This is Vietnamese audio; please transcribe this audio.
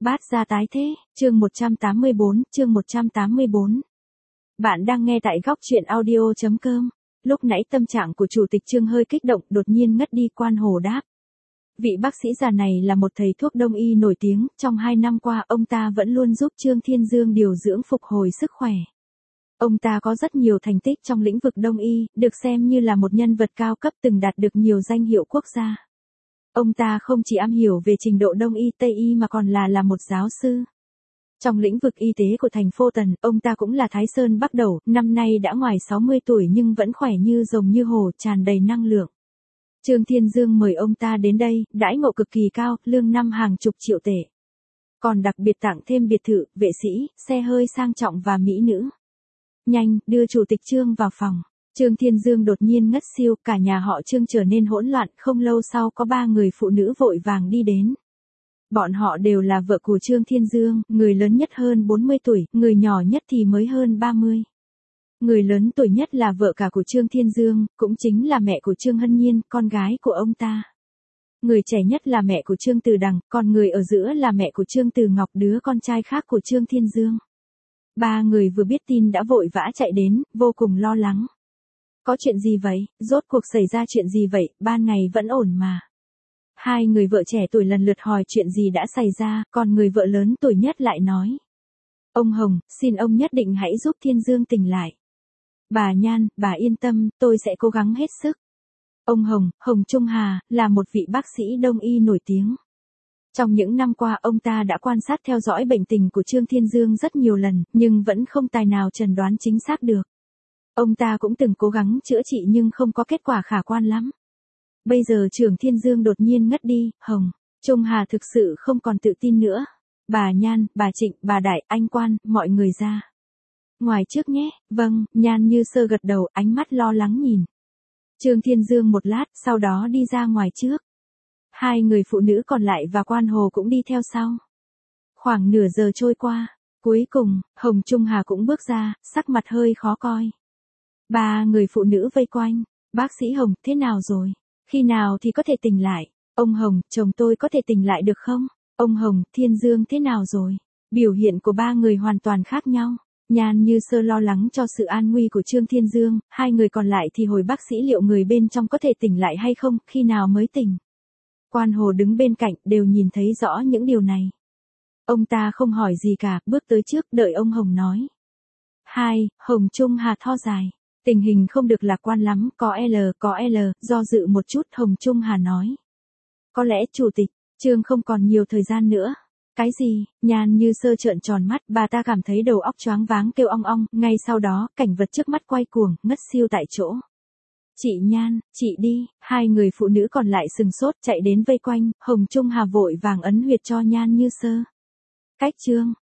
Bát gia tái thế, chương 184, chương 184. Bạn đang nghe tại góc truyện audio.com. Lúc nãy tâm trạng của chủ tịch Trương hơi kích động, đột nhiên ngất đi. Quan Hồ đáp. Vị bác sĩ già này là một thầy thuốc đông y nổi tiếng, trong 2 năm qua ông ta vẫn luôn giúp Trương Thiên Dương điều dưỡng phục hồi sức khỏe. Ông ta có rất nhiều thành tích trong lĩnh vực đông y, được xem như là một nhân vật cao cấp từng đạt được nhiều danh hiệu quốc gia. Ông ta không chỉ am hiểu về trình độ đông y tây y mà còn là một giáo sư. Trong lĩnh vực y tế của thành phố Tần, ông ta cũng là Thái Sơn Bắc Đẩu, năm nay đã ngoài 60 tuổi nhưng vẫn khỏe như rồng như hổ, tràn đầy năng lượng. Trương Thiên Dương mời ông ta đến đây, đãi ngộ cực kỳ cao, lương năm hàng chục triệu tệ. Còn đặc biệt tặng thêm biệt thự, vệ sĩ, xe hơi sang trọng và mỹ nữ. Nhanh, đưa chủ tịch Trương vào phòng. Trương Thiên Dương đột nhiên ngất xiu, cả nhà họ Trương trở nên hỗn loạn, không lâu sau có 3 người phụ nữ vội vàng đi đến. Bọn họ đều là vợ của Trương Thiên Dương, người lớn nhất hơn 40 tuổi, người nhỏ nhất thì mới hơn 30. Người lớn tuổi nhất là vợ cả của Trương Thiên Dương, cũng chính là mẹ của Trương Hân Nhiên, con gái của ông ta. Người trẻ nhất là mẹ của Trương Từ Đằng, còn người ở giữa là mẹ của Trương Từ Ngọc, đứa con trai khác của Trương Thiên Dương. 3 người vừa biết tin đã vội vã chạy đến, vô cùng lo lắng. Có chuyện gì vậy, rốt cuộc xảy ra chuyện gì vậy, ban ngày vẫn ổn mà. 2 người vợ trẻ tuổi lần lượt hỏi chuyện gì đã xảy ra, còn người vợ lớn tuổi nhất lại nói. Ông Hồng, xin ông nhất định hãy giúp Thiên Dương tỉnh lại. Bà Nhan, bà yên tâm, tôi sẽ cố gắng hết sức. Ông Hồng, Hồng Trung Hà, là một vị bác sĩ đông y nổi tiếng. Trong những năm qua ông ta đã quan sát theo dõi bệnh tình của Trương Thiên Dương rất nhiều lần, nhưng vẫn không tài nào chẩn đoán chính xác được. Ông ta cũng từng cố gắng chữa trị nhưng không có kết quả khả quan lắm. Bây giờ Trương Thiên Dương đột nhiên ngất đi, Hồng Trung Hà thực sự không còn tự tin nữa. Bà Nhan, bà Trịnh, bà Đại, anh Quan, mọi người ra ngoài trước nhé. Vâng, Nhan Như Sơ gật đầu, ánh mắt lo lắng nhìn Trương Thiên Dương một lát, sau đó đi ra ngoài trước. 2 người phụ nữ còn lại và Quan Hồ cũng đi theo sau. Khoảng nửa giờ trôi qua, cuối cùng, Hồng Trung Hà cũng bước ra, sắc mặt hơi khó coi. 3 người phụ nữ vây quanh. Bác sĩ Hồng, thế nào rồi? Khi nào thì có thể tỉnh lại? Ông Hồng, chồng tôi có thể tỉnh lại được không? Ông Hồng, Thiên Dương thế nào rồi? Biểu hiện của 3 người hoàn toàn khác nhau. Nhan Như Sơ lo lắng cho sự an nguy của Trương Thiên Dương, 2 người còn lại thì hỏi bác sĩ liệu người bên trong có thể tỉnh lại hay không, khi nào mới tỉnh. Quan Hồ đứng bên cạnh, đều nhìn thấy rõ những điều này. Ông ta không hỏi gì cả, bước tới trước, đợi ông Hồng nói. Hồng Trung Hà tho dài. Tình hình không được lạc quan lắm, có L, do dự một chút, Hồng Trung Hà nói. Có lẽ chủ tịch Trương không còn nhiều thời gian nữa. Cái gì? Nhan Như Sơ trợn tròn mắt, bà ta cảm thấy đầu óc choáng váng kêu ong ong, ngay sau đó, cảnh vật trước mắt quay cuồng, ngất xiu tại chỗ. Chị Nhan, chị đi. 2 người phụ nữ còn lại sừng sốt chạy đến vây quanh, Hồng Trung Hà vội vàng ấn huyệt cho Nhan Như Sơ. Cách Trương